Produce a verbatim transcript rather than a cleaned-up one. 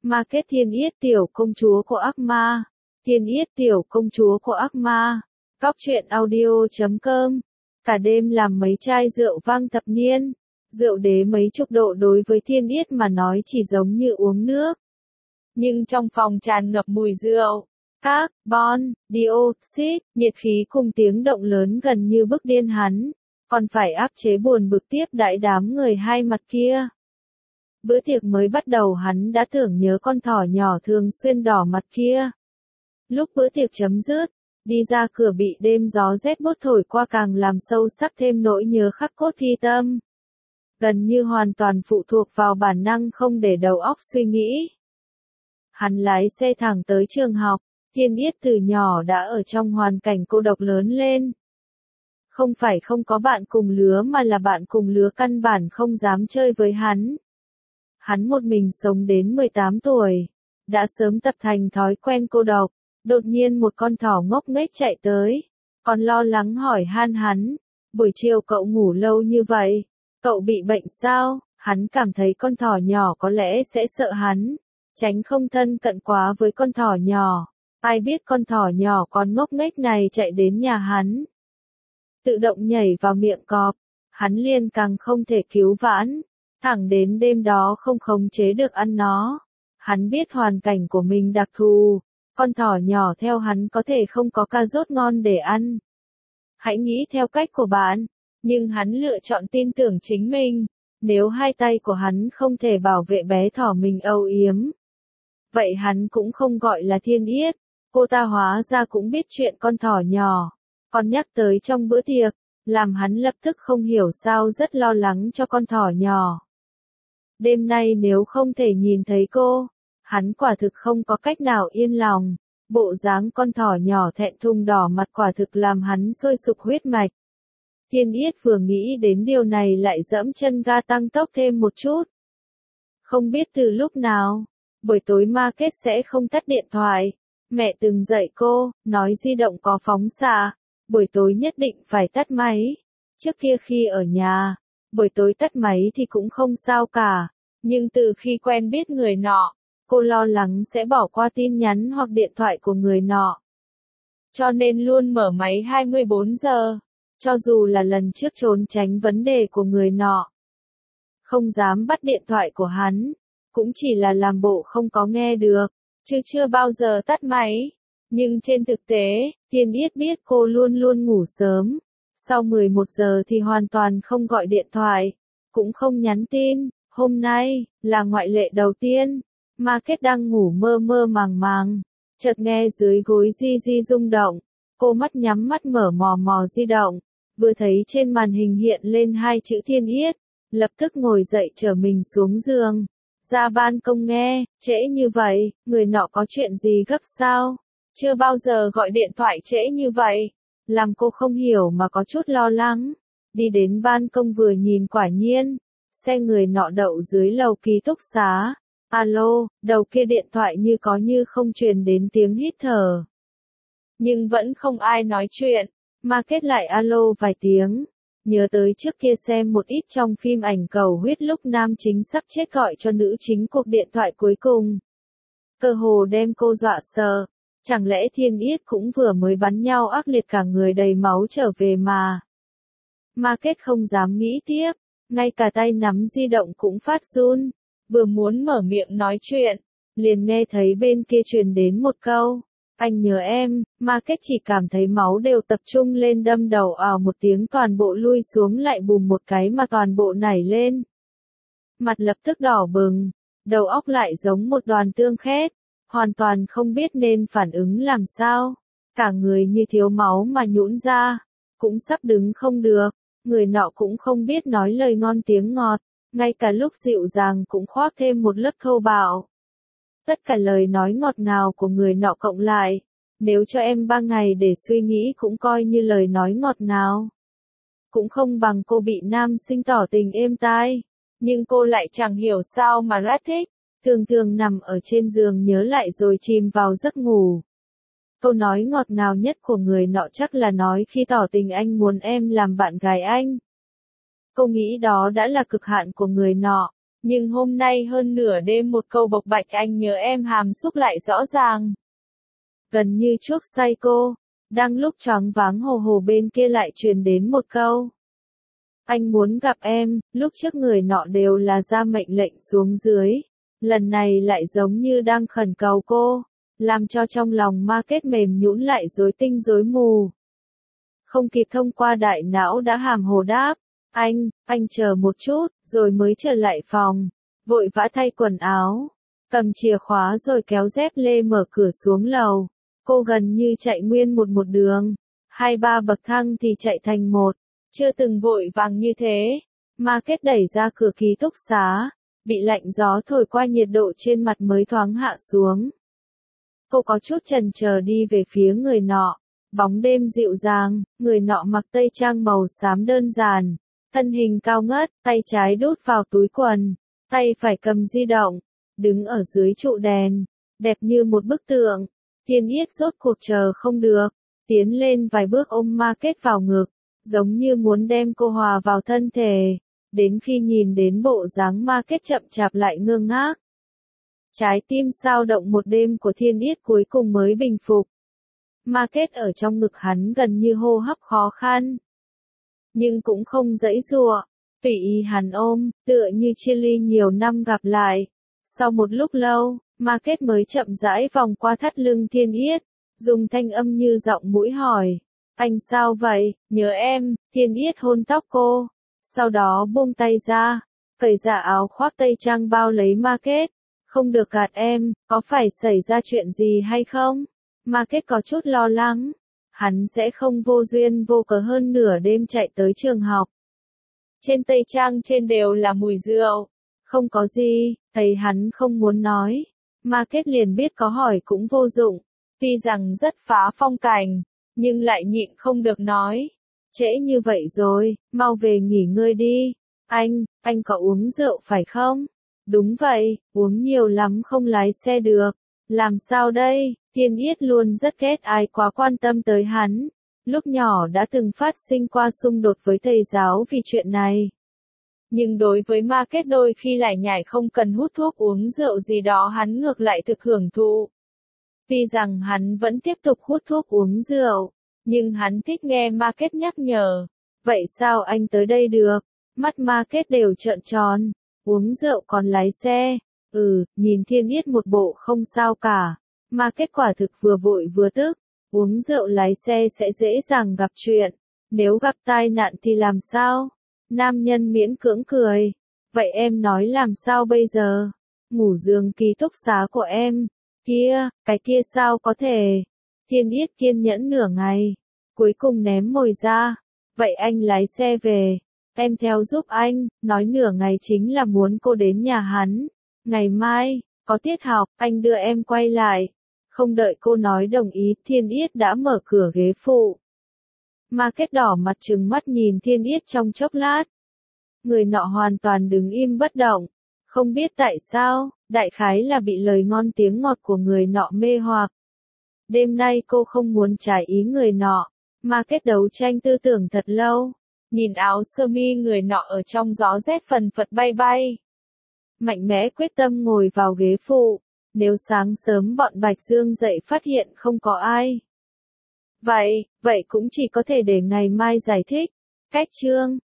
Market Thiên Yết tiểu công chúa của ác ma. Thiên Yết tiểu công chúa của ác ma. Cóc truyện audio chấm com. Cả đêm làm mấy chai rượu vang thập niên. Rượu đế mấy chục độ đối với Thiên Yết mà nói chỉ giống như uống nước. Nhưng trong phòng tràn ngập mùi rượu, carbon dioxide, nhiệt khí cùng tiếng động lớn gần như bức điên hắn. Còn phải áp chế buồn bực tiếp đãi đám người hai mặt kia. Bữa tiệc mới bắt đầu hắn đã tưởng nhớ con thỏ nhỏ thường xuyên đỏ mặt kia. Lúc bữa tiệc chấm dứt, đi ra cửa bị đêm gió rét buốt thổi qua càng làm sâu sắc thêm nỗi nhớ khắc cốt ghi tâm. Gần như hoàn toàn phụ thuộc vào bản năng không để đầu óc suy nghĩ. Hắn lái xe thẳng tới trường học, Thiên Yết từ nhỏ đã ở trong hoàn cảnh cô độc lớn lên. Không phải không có bạn cùng lứa mà là bạn cùng lứa căn bản không dám chơi với hắn. Hắn một mình sống đến mười tám tuổi, đã sớm tập thành thói quen cô độc. Đột nhiên một con thỏ ngốc nghếch chạy tới, còn lo lắng hỏi han hắn, buổi chiều cậu ngủ lâu như vậy, cậu bị bệnh sao? Hắn cảm thấy con thỏ nhỏ có lẽ sẽ sợ hắn, tránh không thân cận quá với con thỏ nhỏ. Ai biết con thỏ nhỏ còn ngốc nghếch này chạy đến nhà hắn, tự động nhảy vào miệng cọp, hắn liền càng không thể cứu vãn, thẳng đến đêm đó không khống chế được ăn nó. Hắn biết hoàn cảnh của mình đặc thù, con thỏ nhỏ theo hắn có thể không có cà rốt ngon để ăn. Hãy nghĩ theo cách của bạn, nhưng hắn lựa chọn tin tưởng chính mình, nếu hai tay của hắn không thể bảo vệ bé thỏ mình âu yếm. Vậy hắn cũng không gọi là Thiên Yết, cô ta hóa ra cũng biết chuyện con thỏ nhỏ, còn nhắc tới trong bữa tiệc, làm hắn lập tức không hiểu sao rất lo lắng cho con thỏ nhỏ. Đêm nay nếu không thể nhìn thấy cô, hắn quả thực không có cách nào yên lòng, bộ dáng con thỏ nhỏ thẹn thùng đỏ mặt quả thực làm hắn sôi sục huyết mạch. Thiên Yết vừa nghĩ đến điều này lại giẫm chân ga tăng tốc thêm một chút. Không biết từ lúc nào, buổi tối Market sẽ không tắt điện thoại. Mẹ từng dạy cô, nói di động có phóng xạ, buổi tối nhất định phải tắt máy. Trước kia khi ở nhà, buổi tối tắt máy thì cũng không sao cả, nhưng từ khi quen biết người nọ, cô lo lắng sẽ bỏ qua tin nhắn hoặc điện thoại của người nọ. Cho nên luôn mở máy hai mươi bốn giờ, cho dù là lần trước trốn tránh vấn đề của người nọ. Không dám bắt điện thoại của hắn, cũng chỉ là làm bộ không có nghe được, chứ chưa bao giờ tắt máy. Nhưng trên thực tế, Thiên Yết biết cô luôn luôn ngủ sớm, sau mười một giờ thì hoàn toàn không gọi điện thoại, cũng không nhắn tin. Hôm nay, là ngoại lệ đầu tiên. Market đang ngủ mơ mơ màng màng, chợt nghe dưới gối di di rung động, cô mắt nhắm mắt mở mò mò di động, vừa thấy trên màn hình hiện lên hai chữ Thiên Yết, lập tức ngồi dậy chở mình xuống giường, ra ban công nghe. Trễ như vậy, người nọ có chuyện gì gấp sao? Chưa bao giờ gọi điện thoại trễ như vậy, làm cô không hiểu mà có chút lo lắng. Đi đến ban công vừa nhìn quả nhiên, xe người nọ đậu dưới lầu ký túc xá. Alo, đầu kia điện thoại như có như không truyền đến tiếng hít thở. Nhưng vẫn không ai nói chuyện, Market lại alo vài tiếng. Nhớ tới trước kia xem một ít trong phim ảnh cầu huyết lúc nam chính sắp chết gọi cho nữ chính cuộc điện thoại cuối cùng. Cơ hồ đem cô dọa sợ, chẳng lẽ Thiên Yết cũng vừa mới bắn nhau ác liệt cả người đầy máu trở về mà. Market không dám nghĩ tiếp, ngay cả tay nắm di động cũng phát run. Vừa muốn mở miệng nói chuyện, liền nghe thấy bên kia truyền đến một câu, anh nhớ em. Market chỉ cảm thấy máu đều tập trung lên đâm đầu ào một tiếng, toàn bộ lui xuống lại bùm một cái mà toàn bộ nảy lên. Mặt lập tức đỏ bừng, đầu óc lại giống một đoàn tương khét, hoàn toàn không biết nên phản ứng làm sao. Cả người như thiếu máu mà nhũn ra, cũng sắp đứng không được, người nọ cũng không biết nói lời ngon tiếng ngọt. Ngay cả lúc dịu dàng cũng khoác thêm một lớp thô bạo. Tất cả lời nói ngọt ngào của người nọ cộng lại, nếu cho em ba ngày để suy nghĩ cũng coi như lời nói ngọt ngào. Cũng không bằng cô bị nam sinh tỏ tình êm tai, nhưng cô lại chẳng hiểu sao mà rất thích, thường thường nằm ở trên giường nhớ lại rồi chìm vào giấc ngủ. Câu nói ngọt ngào nhất của người nọ chắc là nói khi tỏ tình anh muốn em làm bạn gái anh. Cô nghĩ đó đã là cực hạn của người nọ, Nhưng hôm nay hơn nửa đêm một câu bộc bạch anh nhớ em hàm xúc lại rõ ràng. Gần như chuốc say cô, đang lúc choáng váng hồ hồ bên kia lại truyền đến một câu. Anh muốn gặp em, lúc trước người nọ đều là ra mệnh lệnh xuống dưới. Lần này lại giống như đang khẩn cầu cô, làm cho trong lòng ma kết mềm nhũn lại rối tinh rối mù. Không kịp thông qua đại não đã hàm hồ đáp, anh, anh chờ một chút, rồi mới trở lại phòng, vội vã thay quần áo, cầm chìa khóa rồi kéo dép lê mở cửa xuống lầu. Cô gần như chạy nguyên một một đường, hai ba bậc thang thì chạy thành một, chưa từng vội vàng như thế. Ma kết đẩy ra cửa ký túc xá, bị lạnh gió thổi qua nhiệt độ trên mặt mới thoáng hạ xuống. Cô có chút chần chờ đi về phía người nọ, bóng đêm dịu dàng, người nọ mặc tây trang màu xám đơn giản, thân hình cao ngất, tay trái đút vào túi quần, tay phải cầm di động, đứng ở dưới trụ đèn, đẹp như một bức tượng. Thiên Yết rốt cuộc chờ không được, tiến lên vài bước ôm ma kết vào ngực, giống như muốn đem cô hòa vào thân thể, đến khi nhìn đến bộ dáng ma kết chậm chạp lại ngơ ngác. Trái tim sao động một đêm của Thiên Yết cuối cùng mới bình phục. Ma kết ở trong ngực hắn gần như hô hấp khó khăn, nhưng cũng không giãy giụa, tùy ý hắn ôm, tựa như chia ly nhiều năm gặp lại. Sau một lúc lâu, ma kết mới chậm rãi vòng qua thắt lưng Thiên Yết, dùng thanh âm như giọng mũi hỏi, anh sao vậy, nhớ em. Thiên Yết hôn tóc cô, sau đó buông tay ra, cởi ra áo khoác tây trang bao lấy ma kết, không được gạt em, có phải xảy ra chuyện gì hay không? Ma kết có chút lo lắng, hắn sẽ không vô duyên vô cớ hơn nửa đêm chạy tới trường học. Trên tây trang trên đều là mùi rượu. Không có gì, thấy hắn không muốn nói. Ma kết liền biết có hỏi cũng vô dụng. Tuy rằng rất phá phong cảnh, nhưng lại nhịn không được nói. Trễ như vậy rồi, mau về nghỉ ngơi đi. Anh, anh có uống rượu phải không? Đúng vậy, uống nhiều lắm không lái xe được. Làm sao đây? Thiên Yết luôn rất ghét ai quá quan tâm tới hắn. Lúc nhỏ đã từng phát sinh qua xung đột với thầy giáo vì chuyện này. Nhưng đối với ma kết đôi khi lải nhải không cần hút thuốc uống rượu gì đó hắn ngược lại thực hưởng thụ. Tuy rằng hắn vẫn tiếp tục hút thuốc uống rượu, nhưng hắn thích nghe ma kết nhắc nhở. Vậy sao anh tới đây được? Mắt ma kết đều trợn tròn. Uống rượu còn lái xe. Ừ, nhìn Thiên Yết một bộ không sao cả. Ma kết quả thực vừa vội vừa tức. Uống rượu lái xe sẽ dễ dàng gặp chuyện. Nếu gặp tai nạn thì làm sao? Nam nhân miễn cưỡng cười. Vậy em nói làm sao bây giờ? Ngủ giường ký túc xá của em. Kia, cái kia sao có thể? Thiên Yết kiên nhẫn nửa ngày. Cuối cùng ném mồi ra. Vậy anh lái xe về. Em theo giúp anh. Nói nửa ngày chính là muốn cô đến nhà hắn. Ngày mai, có tiết học, anh đưa em quay lại. Không đợi cô nói đồng ý, Thiên Yết đã mở cửa ghế phụ. Ma kết đỏ mặt trừng mắt nhìn Thiên Yết trong chốc lát. Người nọ hoàn toàn đứng im bất động. Không biết tại sao, đại khái là bị lời ngon tiếng ngọt của người nọ mê hoặc. Đêm nay cô không muốn trái ý người nọ. Ma kết đấu tranh tư tưởng thật lâu. Nhìn áo sơ mi người nọ ở trong gió rét phần phật bay bay. Mạnh mẽ quyết tâm ngồi vào ghế phụ. Nếu sáng sớm bọn Bạch Dương dậy phát hiện không có ai. Vậy, vậy cũng chỉ có thể để ngày mai giải thích. Cách chương